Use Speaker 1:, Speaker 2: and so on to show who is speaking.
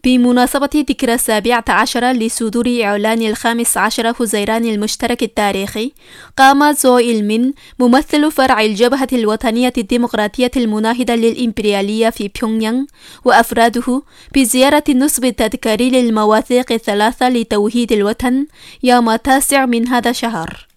Speaker 1: بمناسبة ذكرى 17 لصدور إعلان 15 حزيران المشترك التاريخي، قام زو إيل مين ممثل فرع الجبهة الوطنية الديمقراطية المناهضة للإمبريالية في بيونغيانغ وأفراده بزيارة النصب التذكاري للمواثيق الثلاثة لتوحيد الوطن يوم 9 من هذا الشهر.